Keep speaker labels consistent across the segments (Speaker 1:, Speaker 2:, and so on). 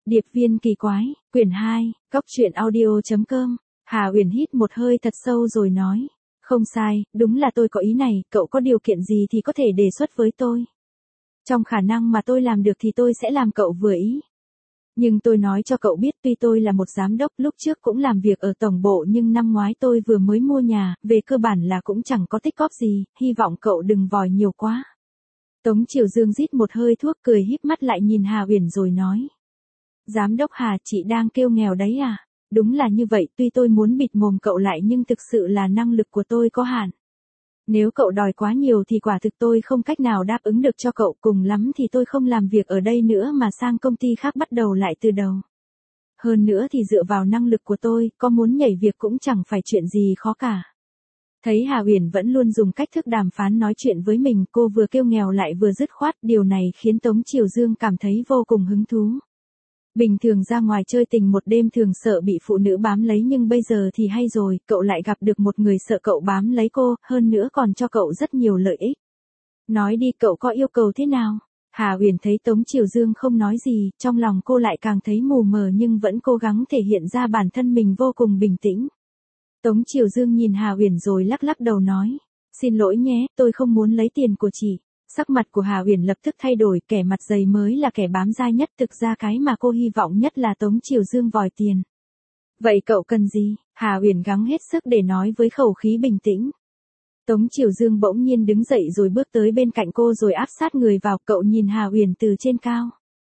Speaker 1: Điệp viên kỳ quái, quyển 2, cóc truyện audio.com. Hà Uyển hít một hơi thật sâu rồi nói. Không sai, đúng là tôi có ý này, cậu có điều kiện gì thì có thể đề xuất với tôi. Trong khả năng mà tôi làm được thì tôi sẽ làm cậu vừa ý. Nhưng tôi nói cho cậu biết tuy tôi là một giám đốc lúc trước cũng làm việc ở tổng bộ nhưng năm ngoái tôi vừa mới mua nhà, về cơ bản là cũng chẳng có tích góp gì, hy vọng cậu đừng vòi nhiều quá. Tống Triều Dương rít một hơi thuốc cười híp mắt lại nhìn Hà Uyển rồi nói. Giám đốc Hà, chị đang kêu nghèo đấy à? Đúng là như vậy, tuy tôi muốn bịt mồm cậu lại nhưng thực sự là năng lực của tôi có hạn. Nếu cậu đòi quá nhiều thì quả thực tôi không cách nào đáp ứng được cho cậu, cùng lắm thì tôi không làm việc ở đây nữa mà sang công ty khác bắt đầu lại từ đầu. Hơn nữa thì dựa vào năng lực của tôi, có muốn nhảy việc cũng chẳng phải chuyện gì khó cả. Thấy Hà Uyển vẫn luôn dùng cách thức đàm phán nói chuyện với mình, cô vừa kêu nghèo lại vừa dứt khoát, điều này khiến Tống Triều Dương cảm thấy vô cùng hứng thú. Bình thường ra ngoài chơi tình một đêm thường sợ bị phụ nữ bám lấy nhưng bây giờ thì hay rồi, cậu lại gặp được một người sợ cậu bám lấy cô, hơn nữa còn cho cậu rất nhiều lợi ích. Nói đi, cậu có yêu cầu thế nào? Hà Uyển thấy Tống Triều Dương không nói gì, trong lòng cô lại càng thấy mù mờ nhưng vẫn cố gắng thể hiện ra bản thân mình vô cùng bình tĩnh. Tống Triều Dương nhìn Hà Uyển rồi lắc lắc đầu nói. Xin lỗi nhé, tôi không muốn lấy tiền của chị. Sắc mặt của Hà Uyển lập tức thay đổi, kẻ mặt dày mới là kẻ bám dai nhất, thực ra cái mà cô hy vọng nhất là Tống Triều Dương vòi tiền. Vậy cậu cần gì? Hà Uyển gắng hết sức để nói với khẩu khí bình tĩnh. Tống Triều Dương bỗng nhiên đứng dậy rồi bước tới bên cạnh cô rồi áp sát người vào, cậu nhìn Hà Uyển từ trên cao.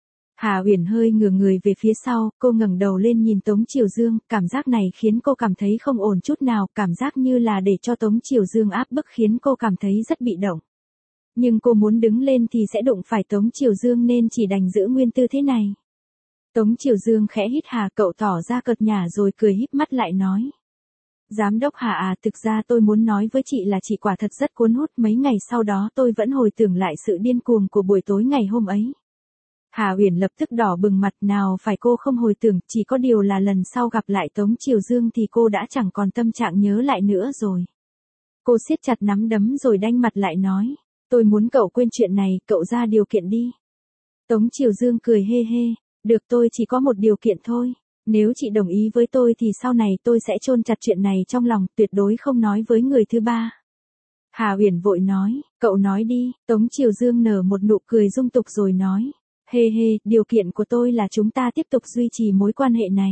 Speaker 1: Hà Uyển hơi ngửa người về phía sau, cô ngẩng đầu lên nhìn Tống Triều Dương, cảm giác này khiến cô cảm thấy không ổn chút nào, cảm giác như là để cho Tống Triều Dương áp bức khiến cô cảm thấy rất bị động. Nhưng cô muốn đứng lên thì sẽ đụng phải Tống Triều Dương nên chỉ đành giữ nguyên tư thế này. Tống Triều Dương khẽ hít hà, cậu tỏ ra cợt nhả rồi cười híp mắt lại nói. Giám đốc Hà à, thực ra tôi muốn nói với chị là chị quả thật rất cuốn hút, mấy ngày sau đó tôi vẫn hồi tưởng lại sự điên cuồng của buổi tối ngày hôm ấy. Hà Uyển lập tức đỏ bừng mặt, nào phải cô không hồi tưởng, chỉ có điều là lần sau gặp lại Tống Triều Dương thì cô đã chẳng còn tâm trạng nhớ lại nữa rồi. Cô siết chặt nắm đấm rồi đanh mặt lại nói. Tôi muốn cậu quên chuyện này, cậu ra điều kiện đi. Tống Triều Dương cười hê hê. Được, tôi chỉ có một điều kiện thôi. Nếu chị đồng ý với tôi thì sau này tôi sẽ chôn chặt chuyện này trong lòng, tuyệt đối không nói với người thứ ba. Hà Uyển vội nói, cậu nói đi. Tống Triều Dương nở một nụ cười dung tục rồi nói. Hê hê, điều kiện của tôi là chúng ta tiếp tục duy trì mối quan hệ này.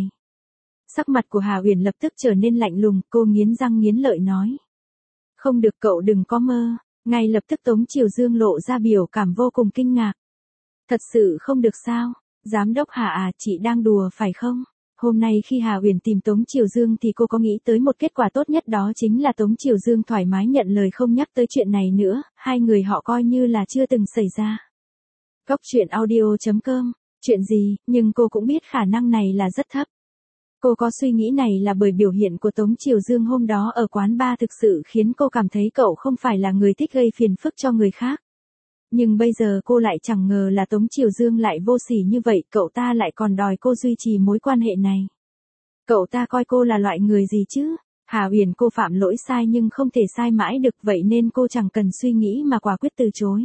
Speaker 1: Sắc mặt của Hà Uyển lập tức trở nên lạnh lùng, cô nghiến răng nghiến lợi nói. Không được, cậu đừng có mơ. Ngay lập tức Tống Triều Dương lộ ra biểu cảm vô cùng kinh ngạc. Thật sự không được sao? Giám đốc Hà à, chị đang đùa phải không? Hôm nay khi Hà Uyển tìm Tống Triều Dương thì cô có nghĩ tới một kết quả tốt nhất, đó chính là Tống Triều Dương thoải mái nhận lời không nhắc tới chuyện này nữa, hai người họ coi như là chưa từng xảy ra. cóc truyện audio.com. Chuyện gì, nhưng cô cũng biết khả năng này là rất thấp. Cô có suy nghĩ này là bởi biểu hiện của Tống Triều Dương hôm đó ở quán bar thực sự khiến cô cảm thấy cậu không phải là người thích gây phiền phức cho người khác. Nhưng bây giờ cô lại chẳng ngờ là Tống Triều Dương lại vô sỉ như vậy, cậu ta lại còn đòi cô duy trì mối quan hệ này. Cậu ta coi cô là loại người gì chứ? Hà Uyển, cô phạm lỗi sai nhưng không thể sai mãi được, vậy nên cô chẳng cần suy nghĩ mà quả quyết từ chối.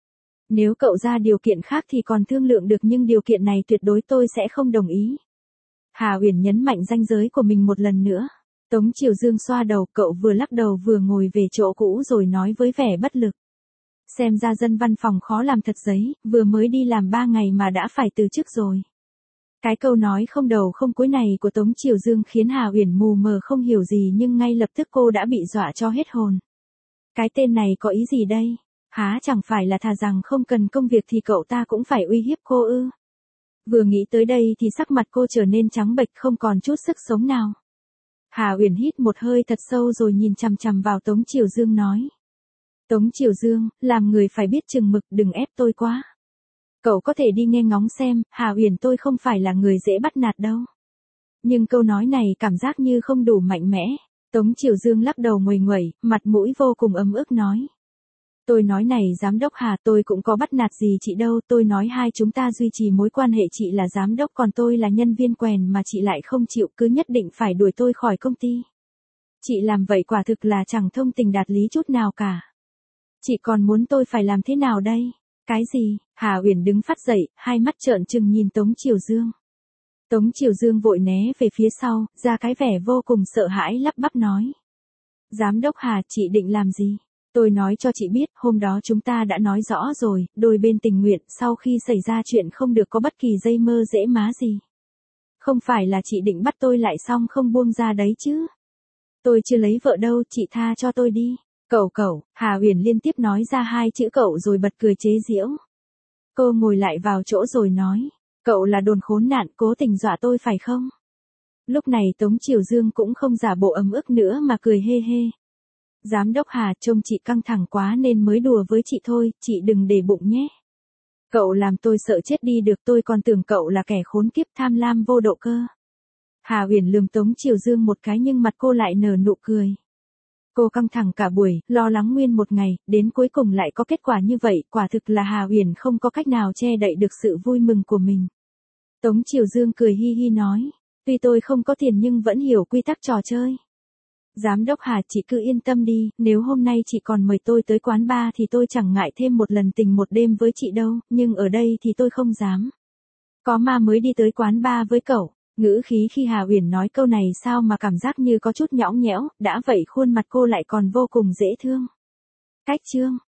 Speaker 1: Nếu cậu ra điều kiện khác thì còn thương lượng được nhưng điều kiện này tuyệt đối tôi sẽ không đồng ý. Hà Uyển nhấn mạnh ranh giới của mình một lần nữa. Tống Triều Dương xoa đầu, cậu vừa lắc đầu vừa ngồi về chỗ cũ rồi nói với vẻ bất lực. Xem ra dân văn phòng khó làm thật giấy, vừa mới đi làm 3 ngày mà đã phải từ chức rồi. Cái câu nói không đầu không cuối này của Tống Triều Dương khiến Hà Uyển mù mờ không hiểu gì nhưng ngay lập tức cô đã bị dọa cho hết hồn. Cái tên này có ý gì đây? Há chẳng phải là thà rằng không cần công việc thì cậu ta cũng phải uy hiếp cô ư? Vừa nghĩ tới đây thì sắc mặt cô trở nên trắng bệch, không còn chút sức sống nào. Hà Uyển hít một hơi thật sâu rồi nhìn chằm chằm vào Tống Triều Dương nói. Tống Triều Dương, làm người phải biết chừng mực, đừng ép tôi quá. Cậu có thể đi nghe ngóng xem, Hà Uyển tôi không phải là người dễ bắt nạt đâu. Nhưng câu nói này cảm giác như không đủ mạnh mẽ. Tống Triều Dương lắc đầu nguầy nguẩy, mặt mũi vô cùng ấm ức nói. Tôi nói này giám đốc Hà, tôi cũng có bắt nạt gì chị đâu, tôi nói hai chúng ta duy trì mối quan hệ, chị là giám đốc còn tôi là nhân viên quèn mà chị lại không chịu, cứ nhất định phải đuổi tôi khỏi công ty. Chị làm vậy quả thực là chẳng thông tình đạt lý chút nào cả. Chị còn muốn tôi phải làm thế nào đây? Cái gì? Hà Uyển đứng phát dậy, hai mắt trợn trừng nhìn Tống Triều Dương. Tống Triều Dương vội né về phía sau, ra cái vẻ vô cùng sợ hãi lắp bắp nói. Giám đốc Hà, chị định làm gì? Tôi nói cho chị biết, hôm đó chúng ta đã nói rõ rồi, đôi bên tình nguyện, sau khi xảy ra chuyện không được có bất kỳ dây mơ dễ má gì. Không phải là chị định bắt tôi lại xong không buông ra đấy chứ. Tôi chưa lấy vợ đâu, chị tha cho tôi đi. Cậu, Hà Uyển liên tiếp nói ra 2 chữ cậu rồi bật cười chế giễu. Cô ngồi lại vào chỗ rồi nói, cậu là đồn khốn nạn, cố tình dọa tôi phải không? Lúc này Tống Triều Dương cũng không giả bộ ấm ức nữa mà cười hê hê. Giám đốc Hà, trông chị căng thẳng quá nên mới đùa với chị thôi, chị đừng để bụng nhé. Cậu làm tôi sợ chết đi được, tôi còn tưởng cậu là kẻ khốn kiếp tham lam vô độ cơ. Hà Uyển lườm Tống Triều Dương một cái nhưng mặt cô lại nở nụ cười. Cô căng thẳng cả buổi, lo lắng nguyên một ngày, đến cuối cùng lại có kết quả như vậy, quả thực là Hà Uyển không có cách nào che đậy được sự vui mừng của mình. Tống Triều Dương cười hi hi nói, tuy tôi không có tiền nhưng vẫn hiểu quy tắc trò chơi. Giám đốc Hà, chị cứ yên tâm đi, nếu hôm nay chị còn mời tôi tới quán bar thì tôi chẳng ngại thêm một lần tình một đêm với chị đâu, nhưng ở đây thì tôi không dám. Có ma mới đi tới quán bar với cậu. Ngữ khí khi Hà Uyển nói câu này sao mà cảm giác như có chút nhõng nhẽo, đã vậy khuôn mặt cô lại còn vô cùng dễ thương. Cách chương